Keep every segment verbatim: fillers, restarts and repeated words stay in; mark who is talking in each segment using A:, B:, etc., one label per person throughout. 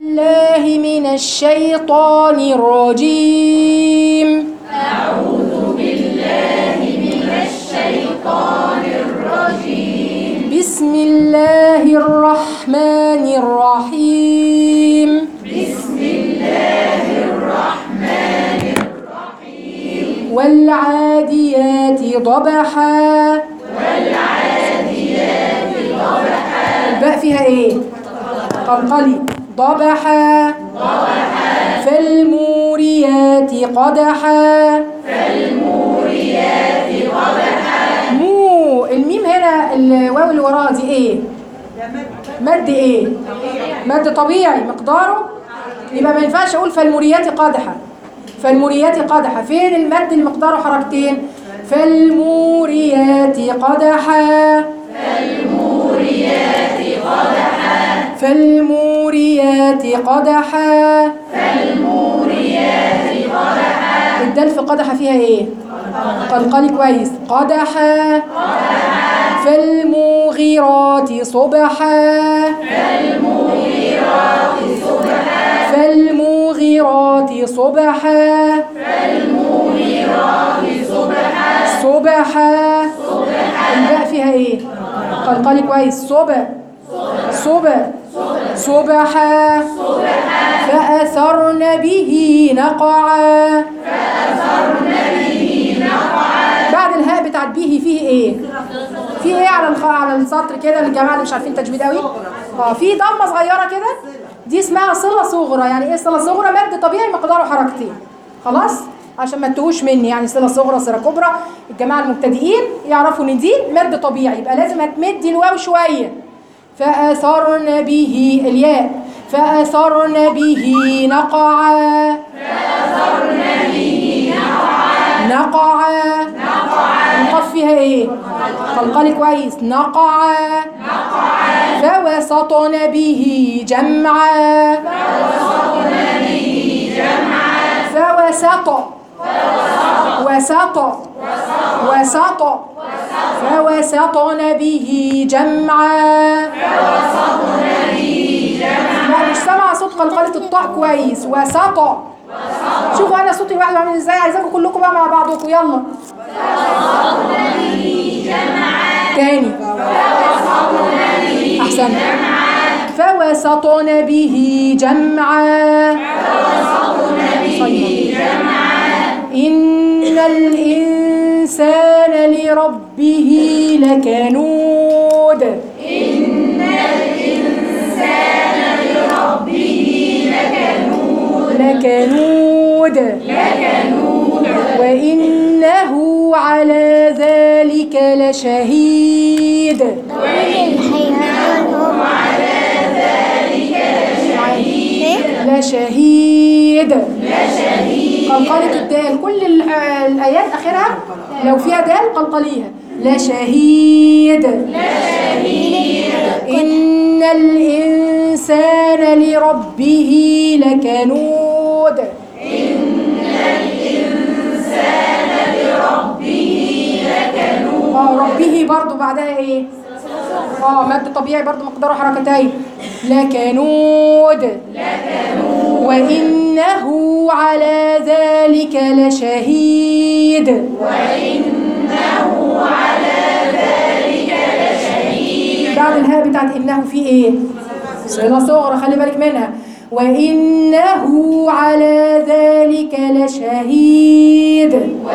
A: الله من الشيطان الرجيم.
B: أعوذ بالله من الشيطان الرجيم.
A: بسم الله الرحمن الرحيم.
B: بسم الله الرحمن الرحيم.
A: والعاديات ضبحا.
B: والعاديات ضبحا.
A: الباء فيها ايه؟ قلقلي. ضبحا.
B: ضبحا.
A: فالموريات قدحا.
B: فالموريات قدحا.
A: مو الميم هنا الواو اللي وراها دي ايه؟ مد ايه؟ مد طبيعي مقداره يبقى ما ينفعش اقول فالموريات قدحا. فالموريات قدحا فين المد اللي مقداره حركتين؟ فالموريات قدحا.
B: فالموريات قدحا.
A: فالموريات قدحا.
B: فالموريات قدحا.
A: الدال في قدحا فيها ايه؟ قلقلي كويس. قدحا. فالمغيرات صبحا.
B: فالمغيرات صبحا.
A: فالمغيرات صبحا.
B: فالمغيرات صبحا.
A: صبحا. الباء فيها ايه؟ قلقلي كويس. صبح. صبح. صبحا. فأثرن به نقعا.
B: فأثرن به نقعا.
A: بعد الهاء بتاعت به فيه ايه؟ في ايه على الخ... على السطر كده للجماعه اللي مش عارفين تجويد قوي؟ اه في ضمه صغيره كده دي اسمها صله صغرى. يعني ايه صله صغرى؟ مد طبيعي مقداره حركتين. خلاص؟ عشان ما تتوهوش مني. يعني صله صغرى صله كبرى الجماعه المبتدئين يعرفوا ان دي مد طبيعي يبقى لازم هتمدي الواو شويه. فأثرن به الياء. فأثرن به نقعا.
B: فأثرن به نقعا.
A: نقعا.
B: نقعا.
A: القاف فيها ايه؟ قلقلي كويس. نقعا.
B: نقعا.
A: فوسطن به جمعا.
B: فوسطن به جمعا.
A: فوسط. وسط. وسط. فوسطن به جمعا.
B: فوسطن به جمعا.
A: لا مش سامعه صوت قلقله الطاء كويس. وسط. شوفوا انا صوتي لوحده عامل ازاي. عايزاكم كلكم بقى مع بعضكم يلا.
B: فوسطن به جمعا.
A: تاني.
B: فوسطن به
A: احسن.
B: جمعا.
A: فوسطن به جمعا.
B: فوسطن به جمعا.
A: إن الإنسان لربه لكنود.
B: إن الإنسان لربه لكنود.
A: لكنود.
B: لكنود.
A: وإنه على ذلك لشهيد.
B: وإنه على ذلك لشهيد.
A: لشهيد.
B: لشهيد.
A: قلقلة الدال كل ال- الآيات آخرها لو فيها دال قلقليها. لشهيد.
B: لشهيد.
A: إن الإنسان لربه لكنود.
B: إن الإنسان لربه لكنود.
A: اه ربه برضو بعدها ايه؟ اه مد طبيعي برضو مقداره حركتين. لكنود.
B: لكنود.
A: وإنه على ذلك لشهيد.
B: وإنه على ذلك لشهيد.
A: بعد الهاء بتاعت إنه في ايه؟ صلة صغرى خلي بالك منها. وإنه على ذلك لشهيد.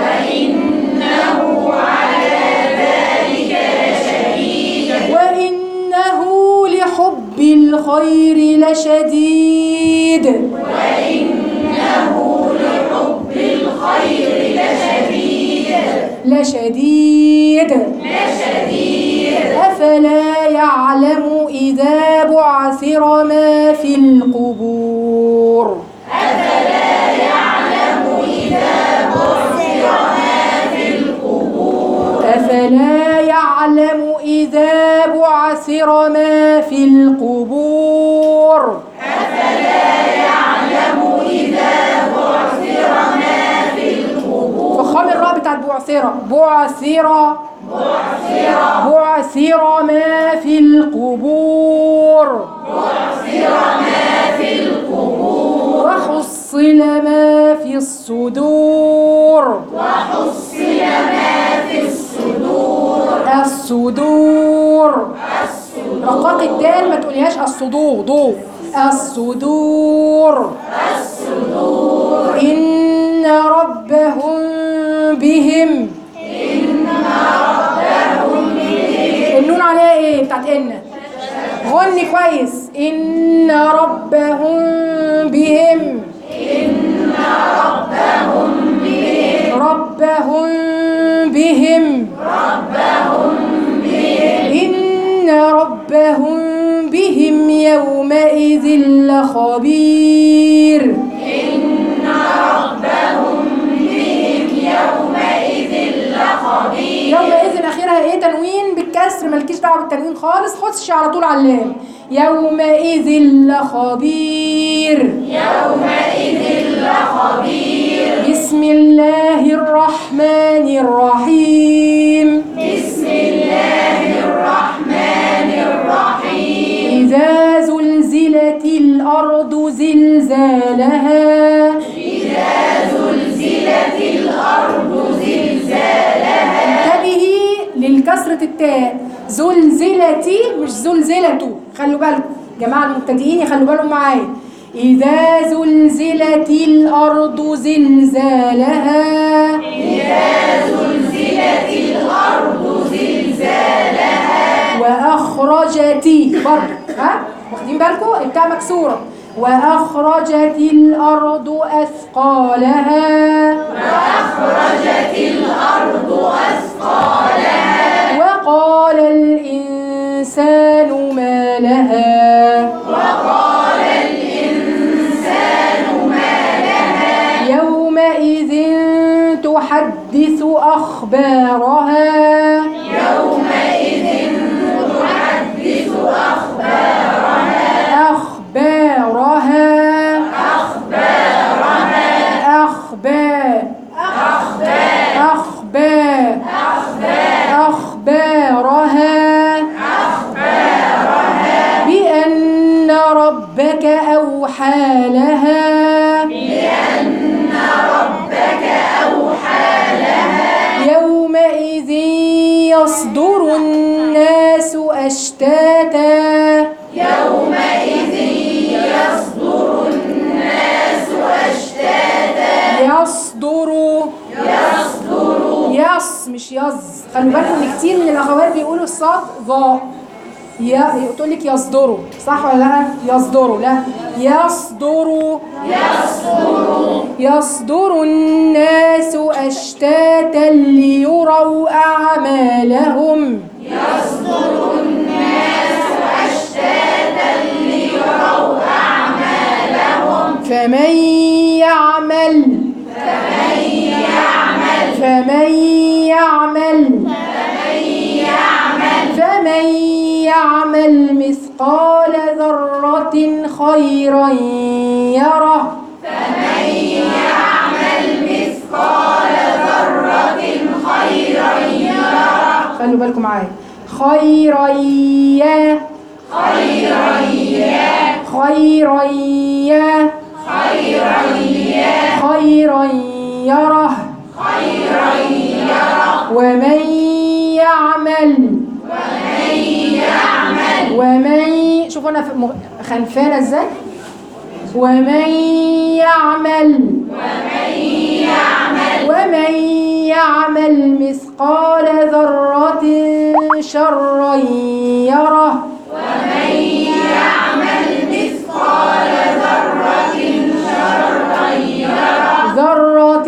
B: وإنه على ذلك لشهيد.
A: وإنه لحب الخير لشديد.
B: وإنه لحب الخير لشديد.
A: لشديد.
B: لشديد.
A: أفلا يعلم إذا بعثر ما في القبور.
B: أفلا يعلم إذا بعثر ما في القبور.
A: أفلا يعلم إذا بعثر ما في القبور.
B: أفلا يعلم إذا بعثر ما في القبور.
A: فخام الراء بتاعت بعثرة. بعثرة.
B: بعثر.
A: بعثر ما في القبور.
B: بعثر ما في القبور.
A: في الصدور
B: وحصل ما في الصدور
A: الصدور رقاق الدال ما تقوليهاش الصدور ضو الصدور
B: الصدور
A: إن ربهم بهم
B: إن ربهم بهم
A: النون عليها ايه بتاعت ان غني كويس إن ربهم بهم
B: إن ربهم بهم
A: ربهم بهم
B: ربهم بهم
A: إن ربهم بهم يومئذ لخبير
B: إن ربهم بهم يومئذ لخبير
A: يومئذ اخرها ايه تنوين بالكسر مالكيش دعوه بالتنوين خالص خدش على طول على اللام يومئذ لخبير
B: يومئذ لخبير
A: بسم الله الرحمن الرحيم
B: بسم الله الرحمن الرحيم
A: إذا زلزلت الأرض زلزالها
B: إذا زلزلت الأرض زلزالها
A: انتبهي للكسرة التاء زلزلتي مش زلزلته خلوا بالكم جماعة المبتدئين يخلوا بالهم معايا إذا زلزلت الأرض زلزالها
B: إذا زلزلت الأرض زلزالها
A: وأخرجت برضه ها واخدين بالكم التاء مكسورة وأخرجت الأرض أثقالها
B: وأخرجت الأرض أثقالها
A: وقال الإنسان ما لها
B: وقال الإنسان ما لها
A: يومئذ تحدث أخبارها
B: يومئذ تحدث أخبارها
A: أخبارها
B: أخبارها
A: أخبار
B: أخبار
A: أخبار أخبارها
B: أخبارها
A: بأن ربك أوحى لها
B: بأن ربك أوحى لها
A: يومئذ يصدر الناس أشتاتا
B: يومئذ يصدر الناس أشتاتا
A: يصدر
B: يصدر
A: يص مش يز خلوا بالكم ان كتير من الاخوات بيقولوا الصاد ضاء تقول لك يصدروا صح ولا لا يصدروا لا يصدروا
B: يصدر
A: يصدر الناس اشتاتا ليروا اعمالهم
B: يصدر الناس أشتاتا ليروا أعمالهم
A: فمن يعمل
B: فمن يعمل
A: فمن يعمل
B: فمن يعمل
A: فمن يعمل مثقال ذرة خيرا يره
B: فمن يعمل مثقال ذرة خيرا يره
A: خلوا بالكم معايا خيرا ي
B: خيرا يره
A: خيرا ي
B: خيرا يره
A: خيرا يره
B: خيرا يره
A: ومن يعمل
B: ومن يعمل
A: ومن شوفوا انا في مغ- خنفانه ازاي ومن يعمل
B: ومن يعمل
A: ومن يعمل مثقال ذرة شرا يره
B: ومن يعمل مثقال ذرة شرا يره
A: ذرة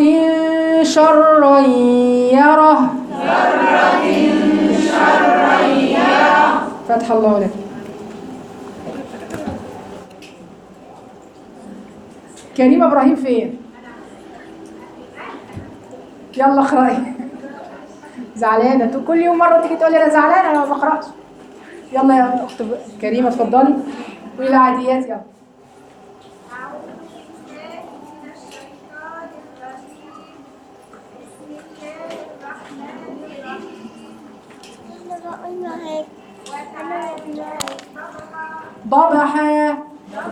A: شرا يره
B: ذرة شرا يره
A: فتح الله لك كريم ابراهيم فين يلا اقراي زعلانه انتوا كل يوم مره تيجي تقولي انا زعلانه انا ما بقراش يلا يا اخت كريمه اتفضلي قولي العاديات يلا
C: أعوذ بالله من الشيطان الرجيم بسم الله الرحمن الرحيم أنا بقول هيك أنا بقول هيك
A: ضبحا